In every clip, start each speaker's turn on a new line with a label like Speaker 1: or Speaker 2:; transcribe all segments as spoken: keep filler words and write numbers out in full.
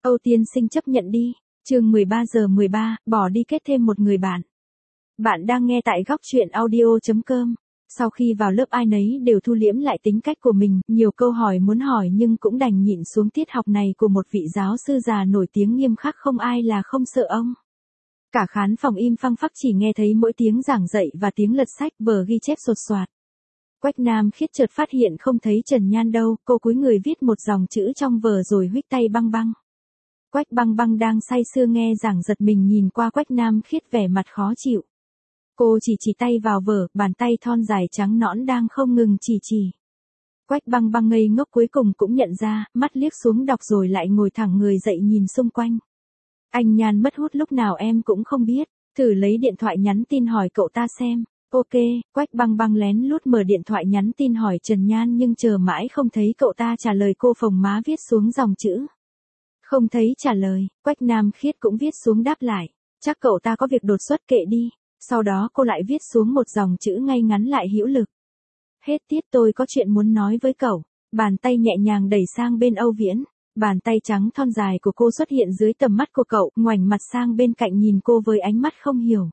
Speaker 1: Âu tiên sinh chấp nhận đi. Chương mười ba giờ mười ba, bỏ đi kết thêm một người bạn. Bạn đang nghe tại góc truyện audio chấm com. Sau khi vào lớp ai nấy đều thu liễm lại tính cách của mình, nhiều câu hỏi muốn hỏi nhưng cũng đành nhịn xuống tiết học này của một vị giáo sư già nổi tiếng nghiêm khắc không ai là không sợ ông. Cả khán phòng im phăng phắc chỉ nghe thấy mỗi tiếng giảng dạy và tiếng lật sách vở ghi chép sột soạt. Quách Nam Khiết chợt phát hiện không thấy Trần Nhan đâu, cô cúi người viết một dòng chữ trong vở rồi huých tay băng băng. Quách băng băng đang say sưa nghe giảng giật mình nhìn qua Quách Nam Khiết vẻ mặt khó chịu. Cô chỉ chỉ tay vào vở, bàn tay thon dài trắng nõn đang không ngừng chỉ chỉ. Quách băng băng ngây ngốc cuối cùng cũng nhận ra, mắt liếc xuống đọc rồi lại ngồi thẳng người dậy nhìn xung quanh. Anh Nhan mất hút lúc nào em cũng không biết, thử lấy điện thoại nhắn tin hỏi cậu ta xem. Ok, Quách băng băng lén lút mở điện thoại nhắn tin hỏi Trần Nhan nhưng chờ mãi không thấy cậu ta trả lời, cô phồng má viết xuống dòng chữ. Không thấy trả lời, Quách Nam Khiết cũng viết xuống đáp lại. Chắc cậu ta có việc đột xuất, kệ đi. Sau đó cô lại viết xuống một dòng chữ ngay ngắn lại hữu lực. Hết tiết, tôi có chuyện muốn nói với cậu. Bàn tay nhẹ nhàng đẩy sang bên Âu Viễn. Bàn tay trắng thon dài của cô xuất hiện dưới tầm mắt của cậu, ngoảnh mặt sang bên cạnh nhìn cô với ánh mắt không hiểu.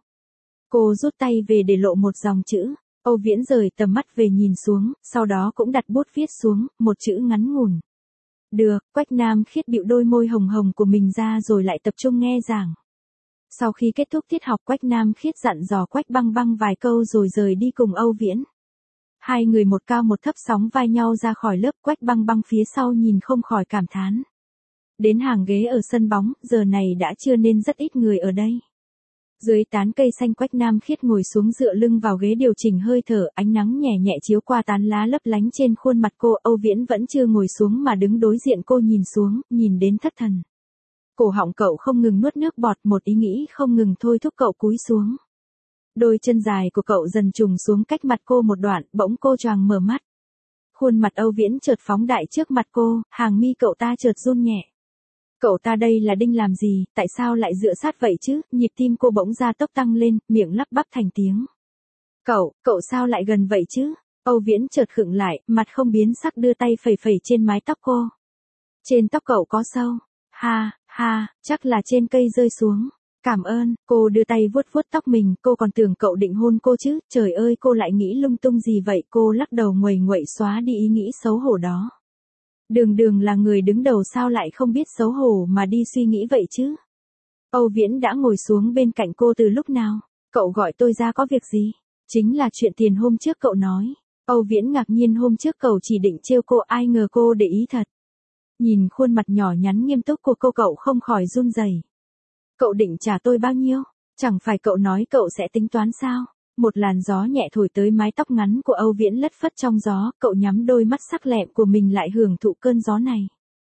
Speaker 1: Cô rút tay về để lộ một dòng chữ. Âu Viễn rời tầm mắt về nhìn xuống, sau đó cũng đặt bút viết xuống, một chữ ngắn ngủn. Được, Quách Nam Khiết bịu đôi môi hồng hồng của mình ra rồi lại tập trung nghe giảng. Sau khi kết thúc tiết học, Quách Nam Khiết dặn dò Quách băng băng vài câu rồi rời đi cùng Âu Viễn. Hai người một cao một thấp sóng vai nhau ra khỏi lớp, Quách băng băng phía sau nhìn không khỏi cảm thán. Đến hàng ghế ở sân bóng, giờ này đã trưa nên rất ít người ở đây. Dưới tán cây xanh, Quách Nam Khiết ngồi xuống dựa lưng vào ghế điều chỉnh hơi thở, ánh nắng nhẹ nhẹ chiếu qua tán lá lấp lánh trên khuôn mặt cô. Âu Viễn vẫn chưa ngồi xuống mà đứng đối diện cô nhìn xuống, nhìn đến thất thần. Cổ họng cậu không ngừng nuốt nước bọt, một ý nghĩ không ngừng thôi thúc cậu cúi xuống. Đôi chân dài của cậu dần trùng xuống cách mặt cô một đoạn, bỗng cô choàng mở mắt. Khuôn mặt Âu Viễn chợt phóng đại trước mặt cô, hàng mi cậu ta chợt run nhẹ. Cậu ta đây là đinh làm gì, tại sao lại dựa sát vậy chứ? Nhịp tim cô bỗng ra tốc tăng lên, miệng lắp bắp thành tiếng. Cậu, cậu sao lại gần vậy chứ? Âu Viễn chợt khựng lại, mặt không biến sắc đưa tay phẩy phẩy trên mái tóc cô. Trên tóc cậu có sâu. Ha, ha, chắc là trên cây rơi xuống. Cảm ơn, cô đưa tay vuốt vuốt tóc mình, cô còn tưởng cậu định hôn cô chứ, trời ơi cô lại nghĩ lung tung gì vậy, cô lắc đầu nguầy nguậy xóa đi ý nghĩ xấu hổ đó. Đường đường là người đứng đầu sao lại không biết xấu hổ mà đi suy nghĩ vậy chứ. Âu Viễn đã ngồi xuống bên cạnh cô từ lúc nào, cậu gọi tôi ra có việc gì? Chính là chuyện tiền hôm trước cậu nói. Âu Viễn ngạc nhiên, hôm trước cậu chỉ định trêu cô, ai ngờ cô để ý thật. Nhìn khuôn mặt nhỏ nhắn nghiêm túc của cô, cậu không khỏi run rẩy. Cậu định trả tôi bao nhiêu? Chẳng phải cậu nói cậu sẽ tính toán sao? Một làn gió nhẹ thổi tới mái tóc ngắn của Âu Viễn lất phất trong gió, cậu nhắm đôi mắt sắc lẹm của mình lại hưởng thụ cơn gió này.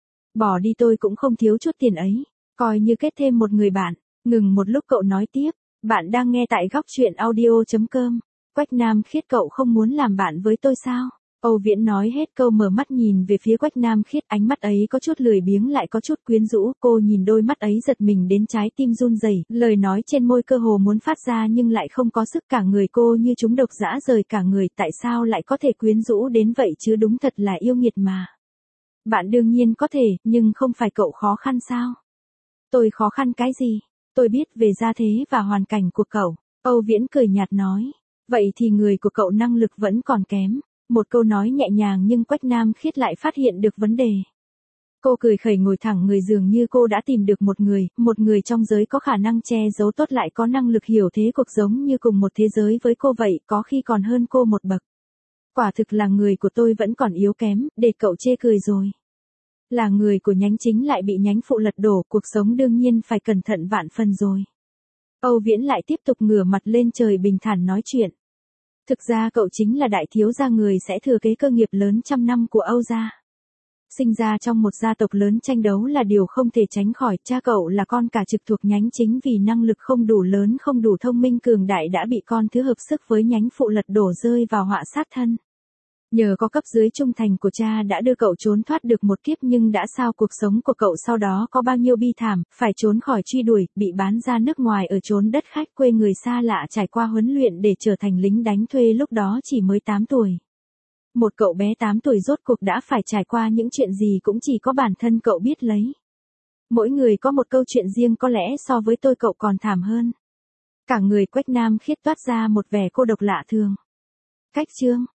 Speaker 1: Bỏ đi tôi cũng không thiếu chút tiền ấy, coi như kết thêm một người bạn. Ngừng một lúc cậu nói tiếp, bạn đang nghe tại góc truyện audio chấm com. Quách Nam Khiết, cậu không muốn làm bạn với tôi sao? Âu Viễn nói hết câu mở mắt nhìn về phía Quách Nam Khiết, ánh mắt ấy có chút lười biếng lại có chút quyến rũ, cô nhìn đôi mắt ấy giật mình đến trái tim run rẩy, lời nói trên môi cơ hồ muốn phát ra nhưng lại không có sức, cả người cô như trúng độc dã rời cả người, tại sao lại có thể quyến rũ đến vậy chứ, đúng thật là yêu nghiệt mà. Bạn đương nhiên có thể, nhưng không phải cậu khó khăn sao? Tôi khó khăn cái gì? Tôi biết về gia thế và hoàn cảnh của cậu. Âu Viễn cười nhạt nói, vậy thì người của cậu năng lực vẫn còn kém. Một câu nói nhẹ nhàng nhưng Quách Nam Khiết lại phát hiện được vấn đề. Cô cười khẩy ngồi thẳng người, dường như cô đã tìm được một người, một người trong giới có khả năng che giấu tốt lại có năng lực hiểu thế cuộc, giống như cùng một thế giới với cô vậy, có khi còn hơn cô một bậc. Quả thực là người của tôi vẫn còn yếu kém, để cậu chê cười rồi. Là người của nhánh chính lại bị nhánh phụ lật đổ, cuộc sống đương nhiên phải cẩn thận vạn phần rồi. Âu Viễn lại tiếp tục ngửa mặt lên trời bình thản nói chuyện. Thực ra cậu chính là đại thiếu gia, người sẽ thừa kế cơ nghiệp lớn trăm năm của Âu gia. Sinh ra trong một gia tộc lớn, tranh đấu là điều không thể tránh khỏi, cha cậu là con cả trực thuộc nhánh chính, vì năng lực không đủ lớn, không đủ thông minh cường đại đã bị con thứ hợp sức với nhánh phụ lật đổ, rơi vào họa sát thân. Nhờ có cấp dưới trung thành của cha đã đưa cậu trốn thoát được một kiếp, nhưng đã sao cuộc sống của cậu sau đó có bao nhiêu bi thảm, phải trốn khỏi truy đuổi, bị bán ra nước ngoài ở chốn đất khách quê người xa lạ, trải qua huấn luyện để trở thành lính đánh thuê, lúc đó chỉ mới tám tuổi. Một cậu bé tám tuổi rốt cuộc đã phải trải qua những chuyện gì cũng chỉ có bản thân cậu biết lấy. Mỗi người có một câu chuyện riêng, có lẽ so với tôi cậu còn thảm hơn. Cả người Quách Nam Khiết toát ra một vẻ cô độc lạ thường. Cách chương